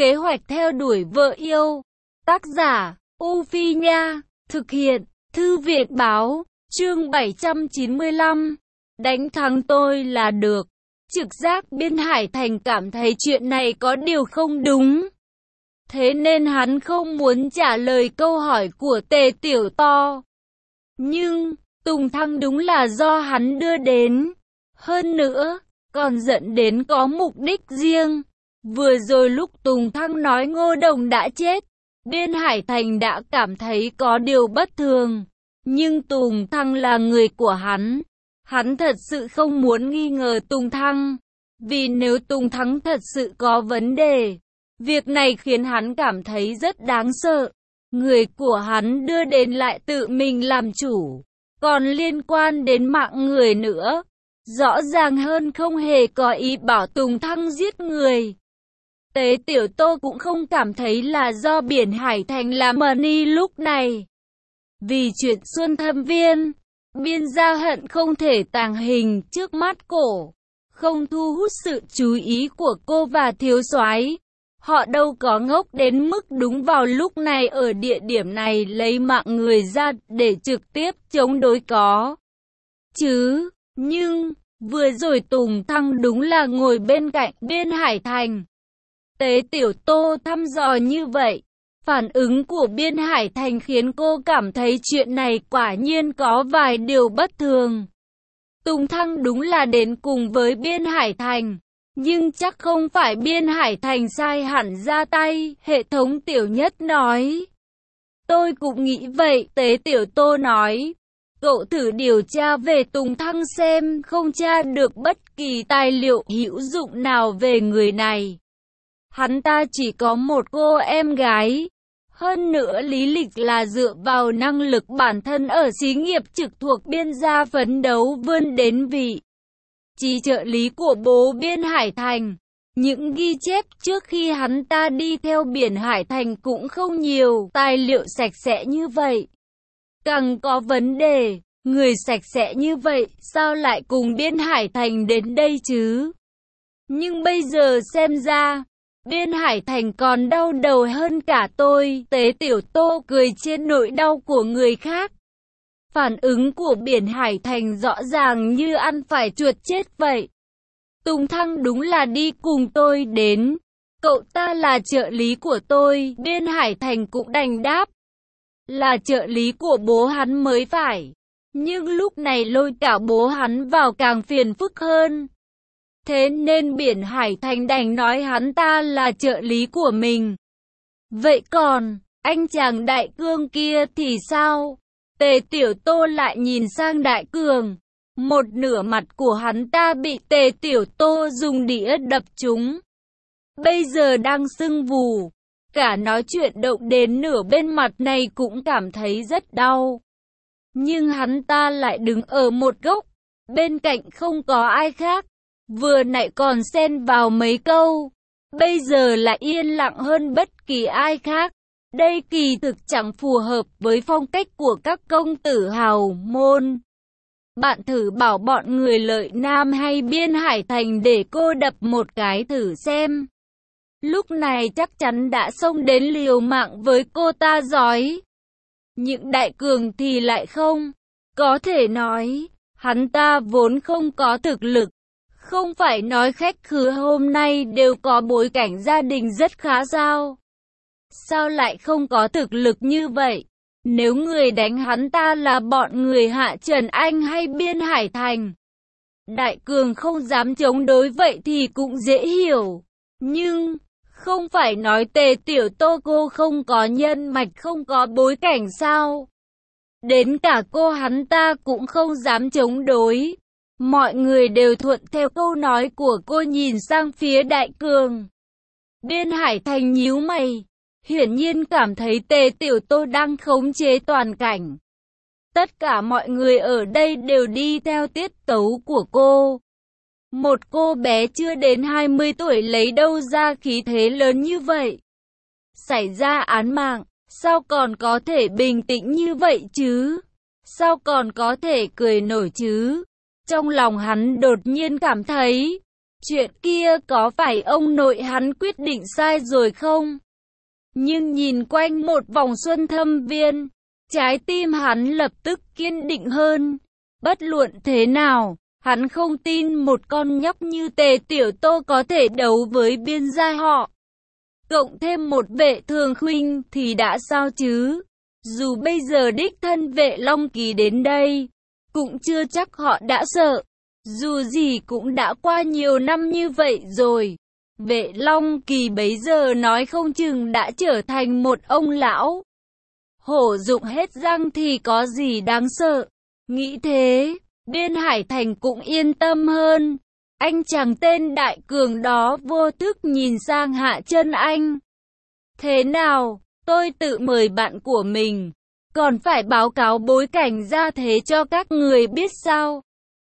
Kế hoạch theo đuổi vợ yêu. Tác giả, U Phi Nha. Thực hiện, Thư viện Báo. Chương 795. Đánh thắng tôi là được. Trực giác Biên Hải Thành cảm thấy chuyện này có điều không đúng. Thế nên hắn không muốn trả lời câu hỏi của Tề Tiểu To. Nhưng, Tùng Thăng đúng là do hắn đưa đến. Hơn nữa, còn dẫn đến có mục đích riêng. Vừa rồi lúc Tùng Thăng nói Ngô Đồng đã chết, Biên Hải Thành đã cảm thấy có điều bất thường. Nhưng Tùng Thăng là người của hắn. Hắn thật sự không muốn nghi ngờ Tùng Thăng. Vì nếu Tùng Thăng thật sự có vấn đề, việc này khiến hắn cảm thấy rất đáng sợ. Người của hắn đưa đến lại tự mình làm chủ. Còn liên quan đến mạng người nữa, rõ ràng hơn không hề có ý bảo Tùng Thăng giết người. Tế Tiểu Tô cũng không cảm thấy là do Biên Hải Thành làm money lúc này. Vì chuyện Xuân Thâm Viên, Biên gia hận không thể tàng hình trước mắt cổ, không thu hút sự chú ý của cô và thiếu soái. Họ đâu có ngốc đến mức đúng vào lúc này ở địa điểm này lấy mạng người ra để trực tiếp chống đối có. Chứ, nhưng, vừa rồi Tùng Thăng đúng là ngồi bên cạnh Biên Hải Thành. Tế Tiểu Tô thăm dò như vậy, phản ứng của Biên Hải Thành khiến cô cảm thấy chuyện này quả nhiên có vài điều bất thường. Tùng Thăng đúng là đến cùng với Biên Hải Thành, nhưng chắc không phải Biên Hải Thành sai hẳn ra tay, hệ thống Tiểu Nhất nói. Tôi cũng nghĩ vậy, Tế Tiểu Tô nói. Cậu thử điều tra về Tùng Thăng xem, không tra được bất kỳ tài liệu hữu dụng nào về người này. Hắn ta chỉ có một cô em gái. Hơn nữa lý lịch là dựa vào năng lực bản thân ở xí nghiệp trực thuộc Biên gia phấn đấu vươn đến vị trí trợ lý của bố Biên Hải Thành. Những ghi chép trước khi hắn ta đi theo Biên Hải Thành cũng không nhiều tài liệu sạch sẽ như vậy. Càng có vấn đề, người sạch sẽ như vậy sao lại cùng Biên Hải Thành đến đây chứ? Nhưng bây giờ xem ra, Biên Hải Thành còn đau đầu hơn cả tôi. Tế Tiểu Tô cười trên nỗi đau của người khác. Phản ứng của Biên Hải Thành rõ ràng như ăn phải chuột chết vậy. Tùng Thăng đúng là đi cùng tôi đến. Cậu ta là trợ lý của tôi. Biên Hải Thành cũng đành đáp. Là trợ lý của bố hắn mới phải. Nhưng lúc này lôi cả bố hắn vào càng phiền phức hơn. Thế nên Biên Hải Thành đành nói hắn ta là trợ lý của mình. Vậy còn, anh chàng Đại Cương kia thì sao? Tề Tiểu Tô lại nhìn sang Đại Cường. Một nửa mặt của hắn ta bị Tề Tiểu Tô dùng đĩa đập trúng. Bây giờ đang sưng vù. Cả nói chuyện động đến nửa bên mặt này cũng cảm thấy rất đau. Nhưng hắn ta lại đứng ở một góc. Bên cạnh không có ai khác. Vừa nãy còn xen vào mấy câu, bây giờ lại yên lặng hơn bất kỳ ai khác. Đây kỳ thực chẳng phù hợp với phong cách của các công tử hào môn. Bạn thử bảo bọn người Lợi Nam hay Biên Hải Thành để cô đập một cái thử xem. Lúc này chắc chắn đã xông đến liều mạng với cô ta rồi. Những Đại Cường thì lại không. Có thể nói, hắn ta vốn không có thực lực. Không phải nói khách khứa hôm nay đều có bối cảnh gia đình rất khá sao? Sao lại không có thực lực như vậy? Nếu người đánh hắn ta là bọn người Hạ Trần Anh hay Biên Hải Thành, Đại Cường không dám chống đối vậy thì cũng dễ hiểu. Nhưng, không phải nói Tề Tiểu Tô cô không có nhân mạch không có bối cảnh sao? Đến cả cô hắn ta cũng không dám chống đối. Mọi người đều thuận theo câu nói của cô nhìn sang phía Đại Cường. Biên Hải Thành nhíu mày, hiển nhiên cảm thấy Tề Tiểu Tô đang khống chế toàn cảnh. Tất cả mọi người ở đây đều đi theo tiết tấu của cô. Một cô bé chưa đến 20 tuổi lấy đâu ra khí thế lớn như vậy? Xảy ra án mạng, sao còn có thể bình tĩnh như vậy chứ? Sao còn có thể cười nổi chứ? Trong lòng hắn đột nhiên cảm thấy, Chuyện kia có phải ông nội hắn quyết định sai rồi không? Nhưng nhìn quanh một vòng Xuân Thâm Viên, trái tim hắn lập tức kiên định hơn. Bất luận thế nào, hắn không tin một con nhóc như Tề Tiểu Tô có thể đấu với biên gia họ. Cộng thêm một Vệ Thường Khuynh thì đã sao chứ? Dù bây giờ đích thân Vệ Long Kỳ đến đây, cũng chưa chắc họ đã sợ. Dù gì cũng đã qua nhiều năm như vậy rồi. Vệ Long Kỳ bấy giờ nói không chừng đã trở thành một ông lão. Hổ dụng hết răng thì có gì đáng sợ. Nghĩ thế, Biên Hải Thành cũng yên tâm hơn. Anh chàng tên Đại Cường đó vô thức nhìn sang Hạ Chân Anh. Thế nào, tôi tự mời bạn của mình, còn phải báo cáo bối cảnh ra thế cho các người biết sao?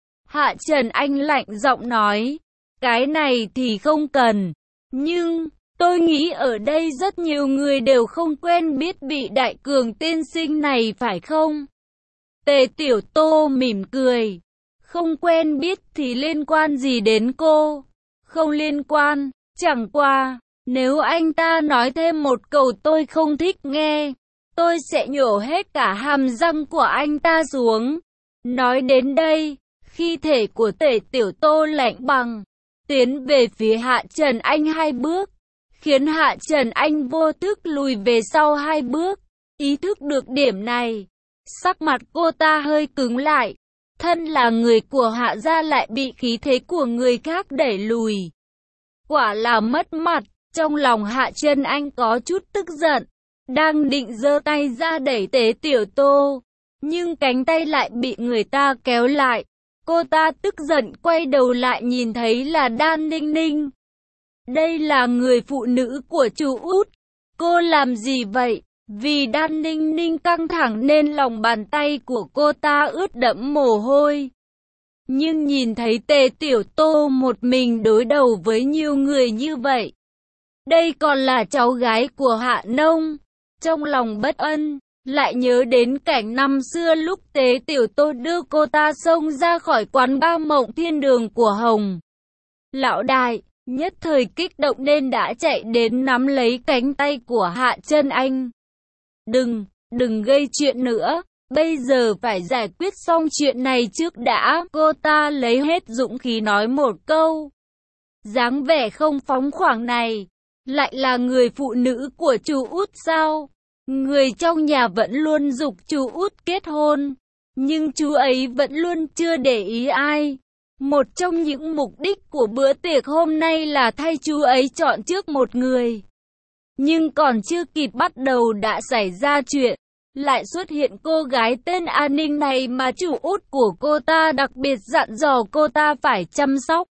Hạ Trần Anh lạnh giọng nói, cái này thì không cần, nhưng tôi nghĩ ở đây rất nhiều người đều không quen biết bị Đại Cường tiên sinh này phải không? Tề Tiểu Tô mỉm cười, không quen biết thì liên quan gì đến cô? Không liên quan, chẳng qua, nếu anh ta nói thêm một câu tôi không thích nghe, tôi sẽ nhổ hết cả hàm răng của anh ta xuống. Nói đến đây, khí thể của Tề Tiểu Tô lạnh bằng, tiến về phía Hạ Trần Anh 2 bước, khiến Hạ Trần Anh vô thức lùi về sau 2 bước. Ý thức được điểm này, sắc mặt cô ta hơi cứng lại. Thân là người của Hạ gia lại bị khí thế của người khác đẩy lùi. Quả là mất mặt. Trong lòng Hạ Trần Anh có chút tức giận, đang định giơ tay ra đẩy Tề Tiểu Tô, nhưng cánh tay lại bị người ta kéo lại. Cô ta tức giận quay đầu lại nhìn thấy là Đan Ninh Ninh. Đây là người phụ nữ của chú Út. Cô làm gì vậy? Vì Đan Ninh Ninh căng thẳng nên lòng bàn tay của cô ta ướt đẫm mồ hôi. Nhưng nhìn thấy Tề Tiểu Tô một mình đối đầu với nhiều người như vậy, đây còn là cháu gái của Hạ Nông. Trong lòng bất ân, lại nhớ đến cảnh năm xưa lúc Tề Tiểu Tô đưa cô ta xông ra khỏi quán ba Mộng Thiên Đường của Hồng Lão Đại, nhất thời kích động nên đã chạy đến nắm lấy cánh tay của Hạ Trân Anh. Đừng gây chuyện nữa, bây giờ phải giải quyết xong chuyện này trước đã. Cô ta lấy hết dũng khí nói một câu. Dáng vẻ không phóng khoáng này, lại là người phụ nữ của chú Út sao? Người trong nhà vẫn luôn giục chú Út kết hôn, nhưng chú ấy vẫn luôn chưa để ý ai. Một trong những mục đích của bữa tiệc hôm nay là thay chú ấy chọn trước một người. Nhưng còn chưa kịp bắt đầu đã xảy ra chuyện, lại xuất hiện cô gái tên An Ninh này mà chủ Út của cô ta đặc biệt dặn dò cô ta phải chăm sóc.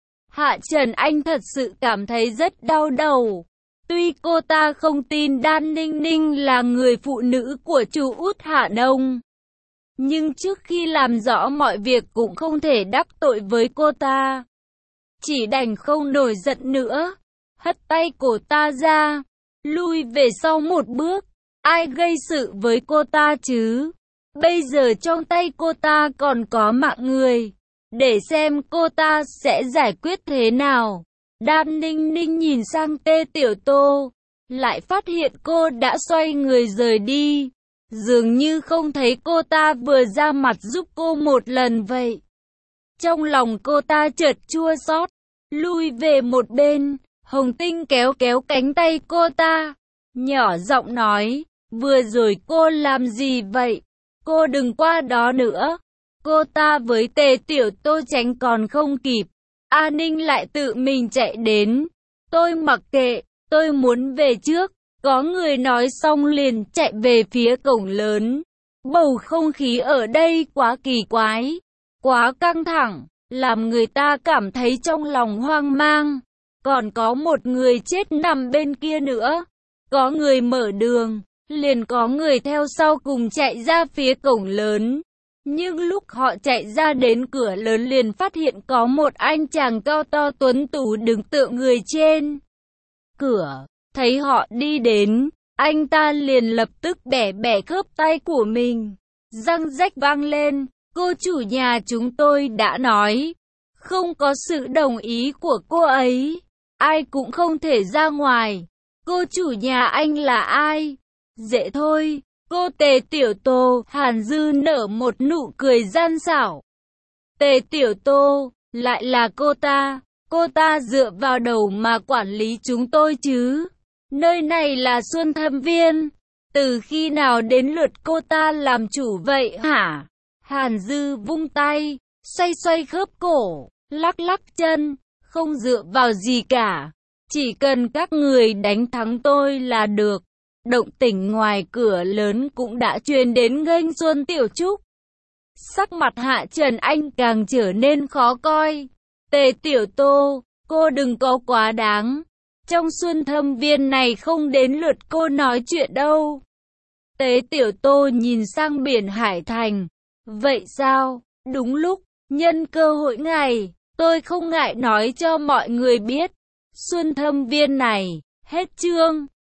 Hạ Trần Anh thật sự cảm thấy rất đau đầu. Tuy cô ta không tin Đan Ninh Ninh là người phụ nữ của chủ Út Hạ Nông, nhưng trước khi làm rõ mọi việc cũng không thể đắc tội với cô ta. Chỉ đành không nổi giận nữa, hất tay cô ta ra, lui về sau một bước. Ai gây sự với cô ta chứ? Bây giờ trong tay cô ta còn có mạng người, để xem cô ta sẽ giải quyết thế nào. Đan Ninh Ninh nhìn sang Tề Tiểu Tô, lại phát hiện cô đã xoay người rời đi, dường như không thấy cô ta vừa ra mặt giúp cô một lần vậy. Trong lòng cô ta chợt chua xót, lui về một bên. Hồng Tinh kéo cánh tay cô ta, nhỏ giọng nói, vừa rồi cô làm gì vậy? Cô đừng qua đó nữa. Cô ta với Tề Tiểu Tô tránh còn không kịp, A Ninh lại tự mình chạy đến. Tôi mặc kệ, tôi muốn về trước. Có người nói xong liền chạy về phía cổng lớn. Bầu không khí ở đây quá kỳ quái, quá căng thẳng, làm người ta cảm thấy trong lòng hoang mang. Còn có một người chết nằm bên kia nữa. Có người mở đường, liền có người theo sau cùng chạy ra phía cổng lớn. Nhưng lúc họ chạy ra đến cửa lớn liền phát hiện có một anh chàng cao to tuấn tú đứng tựa người trên cửa. Thấy họ đi đến, anh ta liền lập tức bẻ khớp tay của mình. Răng rách vang lên, cô chủ nhà chúng tôi đã nói, Không có sự đồng ý của cô ấy, ai cũng không thể ra ngoài. Cô chủ nhà anh là ai? Dễ thôi, cô Tề Tiểu Tô. Hàn Dư nở một nụ cười gian xảo. Tề Tiểu Tô, lại là cô ta dựa vào đầu mà quản lý chúng tôi chứ. Nơi này là Xuân Thâm Viên, từ khi nào đến lượt cô ta làm chủ vậy hả? Hàn Dư vung tay, xoay xoay khớp cổ, lắc lắc chân, không dựa vào gì cả. Chỉ cần các người đánh thắng tôi là được. Động tĩnh ngoài cửa lớn cũng đã truyền đến nghênh Xuân Tiểu Trúc. Sắc mặt Hạ Trần Anh càng trở nên khó coi. Tề Tiểu Tô, cô đừng có quá đáng. Trong Xuân Thâm Viên này không đến lượt cô nói chuyện đâu. Tề Tiểu Tô nhìn sang biển Hải Thành. Vậy sao? Đúng lúc, nhân cơ hội này, tôi không ngại nói cho mọi người biết. Xuân Thâm Viên này, hết chương.